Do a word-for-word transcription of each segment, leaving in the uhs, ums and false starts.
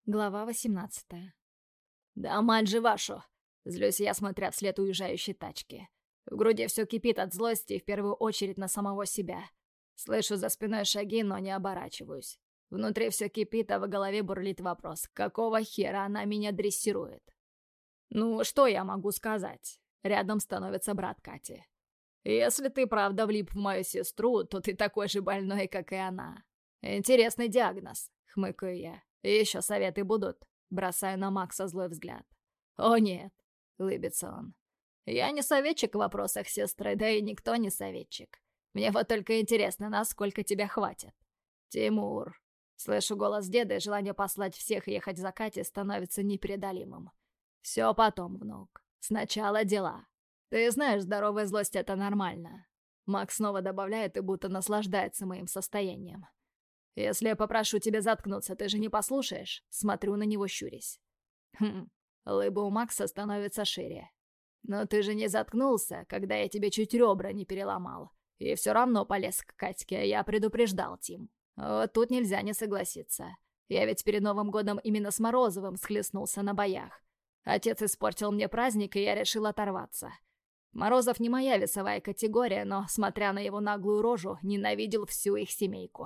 Глава восемнадцатая. «Да мать же вашу!» — злюсь я, смотря вслед уезжающей тачки. В груди все кипит от злости и в первую очередь на самого себя. Слышу за спиной шаги, но не оборачиваюсь. Внутри все кипит, а в голове бурлит вопрос: какого хера она меня дрессирует? Ну, что я могу сказать? Рядом становится брат Кати. «Если ты правда влип в мою сестру, то ты такой же больной, как и она. Интересный диагноз», — хмыкаю я. «И еще советы будут?» Бросаю на Макса злой взгляд. «О нет», — улыбится он. «Я не советчик в вопросах сестры, да и никто не советчик. Мне вот только интересно, насколько тебя хватит». «Тимур». Слышу голос деда, и желание послать всех ехать за Катей становится непреодолимым. «Все потом, внук. Сначала дела. Ты знаешь, здоровая злость — это нормально». Макс снова добавляет и будто наслаждается моим состоянием. «Если я попрошу тебя заткнуться, ты же не послушаешь?» Смотрю на него, щурясь. Хм, лыба у Макса становится шире. «Но ты же не заткнулся, когда я тебе чуть ребра не переломал. И все равно полез к Катьке, а я предупреждал, Тим. Вот тут нельзя не согласиться. Я ведь перед Новым годом именно с Морозовым схлестнулся на боях. Отец испортил мне праздник, и я решил оторваться. Морозов не моя весовая категория, но, смотря на его наглую рожу, ненавидел всю их семейку.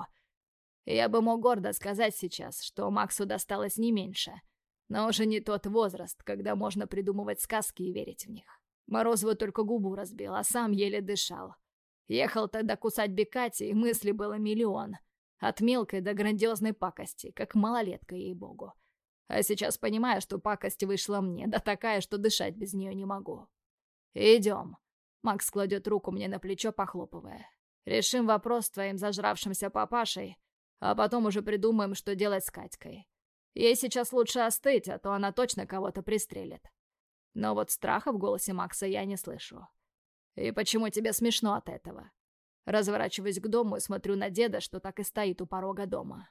Я бы мог гордо сказать сейчас, что Максу досталось не меньше. Но уже не тот возраст, когда можно придумывать сказки и верить в них. Морозову только губу разбил, а сам еле дышал. Ехал тогда кусать Бекати, и мысли было миллион. От мелкой до грандиозной пакости, как малолетка, ей-богу. А сейчас понимаю, что пакость вышла мне, да такая, что дышать без нее не могу. «Идем». Макс кладет руку мне на плечо, похлопывая. «Решим вопрос с твоим зажравшимся папашей, а потом уже придумаем, что делать с Катькой. Ей сейчас лучше остыть, а то она точно кого-то пристрелит». Но вот страха в голосе Макса я не слышу. «И почему тебе смешно от этого?» Разворачиваюсь к дому и смотрю на деда, что так и стоит у порога дома.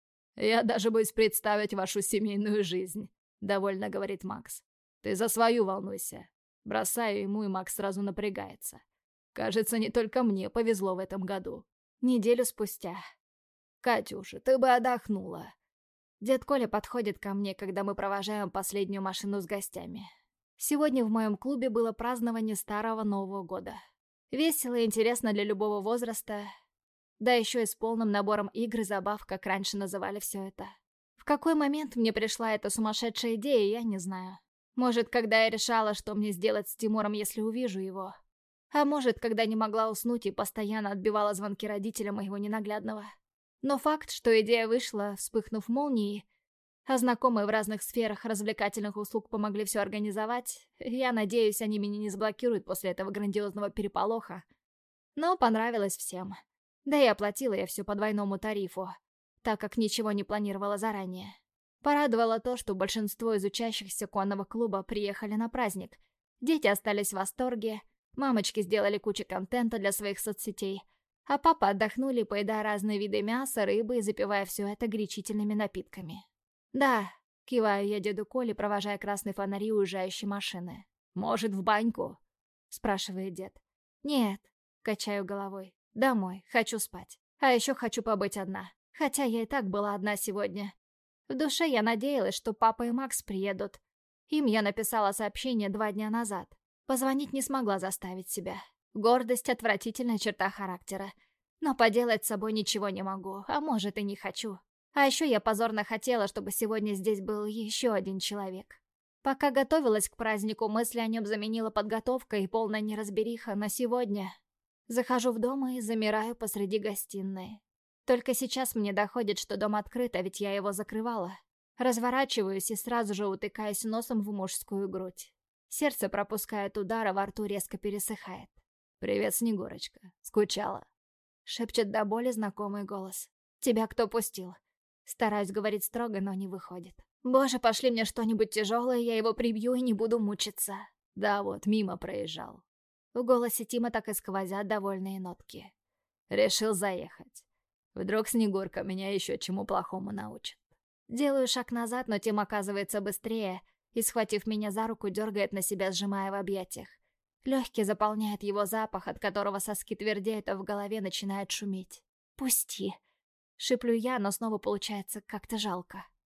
«Я даже боюсь представить вашу семейную жизнь», — довольно говорит Макс. «Ты за свою волнуйся». Бросаю ему, и Макс сразу напрягается. Кажется, не только мне повезло в этом году. Неделю спустя. «Катюша, ты бы отдохнула». Дед Коля подходит ко мне, когда мы провожаем последнюю машину с гостями. Сегодня в моем клубе было празднование Старого Нового года. Весело и интересно для любого возраста. Да еще и с полным набором игр и забав, как раньше называли все это. В какой момент мне пришла эта сумасшедшая идея, я не знаю. Может, когда я решала, что мне сделать с Тимуром, если увижу его. А может, когда не могла уснуть и постоянно отбивала звонки родителям моего ненаглядного. Но факт, что идея вышла, вспыхнув молнией, а знакомые в разных сферах развлекательных услуг помогли все организовать, я надеюсь, они меня не заблокируют после этого грандиозного переполоха. Но понравилось всем. Да и оплатила я все по двойному тарифу, так как ничего не планировала заранее. Порадовало то, что большинство из учащихся конного клуба приехали на праздник. Дети остались в восторге, мамочки сделали кучу контента для своих соцсетей, а папа отдохнули, поедая разные виды мяса, рыбы и запивая все это горячительными напитками. «Да», — киваю я деду Коле, провожая красные фонари уезжающей машины. «Может, в баньку?» — спрашивает дед. «Нет», — качаю головой. «Домой, хочу спать. А еще хочу побыть одна. Хотя я и так была одна сегодня. В душе я надеялась, что папа и Макс приедут. Им я написала сообщение два дня назад. Позвонить не смогла заставить себя. Гордость — отвратительная черта характера. Но поделать с собой ничего не могу, а может и не хочу. А еще я позорно хотела, чтобы сегодня здесь был еще один человек. Пока готовилась к празднику, мысли о нем заменила подготовка и полная неразбериха на сегодня. Захожу в дом и замираю посреди гостиной. Только сейчас мне доходит, что дом открыт, а ведь я его закрывала. Разворачиваюсь и сразу же утыкаюсь носом в мужскую грудь. Сердце пропускает удар, а во рту резко пересыхает. «Привет, Снегурочка. Скучала?» Шепчет до боли знакомый голос. «Тебя кто пустил?» Стараюсь говорить строго, но не выходит. «Боже, пошли мне что-нибудь тяжелое, я его прибью и не буду мучиться». «Да вот, мимо проезжал». В голосе Тима так и сквозят довольные нотки. «Решил заехать. Вдруг Снегурка меня еще чему плохому научит». Делаю шаг назад, но Тим оказывается быстрее и, схватив меня за руку, дергает на себя, сжимая в объятиях. Легкий заполняет его запах, от которого соски твердеют, а в голове начинает шуметь. «Пусти!» Шиплю я, но снова получается как-то жалко.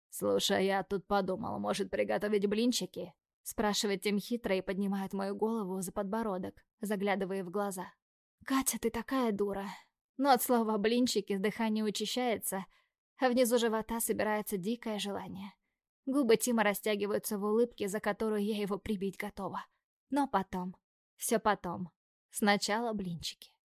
«Слушай, я тут подумал, может, приготовить блинчики?» Спрашивает Тим хитро и поднимает мою голову за подбородок, заглядывая в глаза. «Катя, ты такая дура!» Но от слова «блинчики» дыхание учащается, а внизу живота собирается дикое желание. Губы Тима растягиваются в улыбке, за которую я его прибить готова. Но потом. Все потом. Сначала блинчики.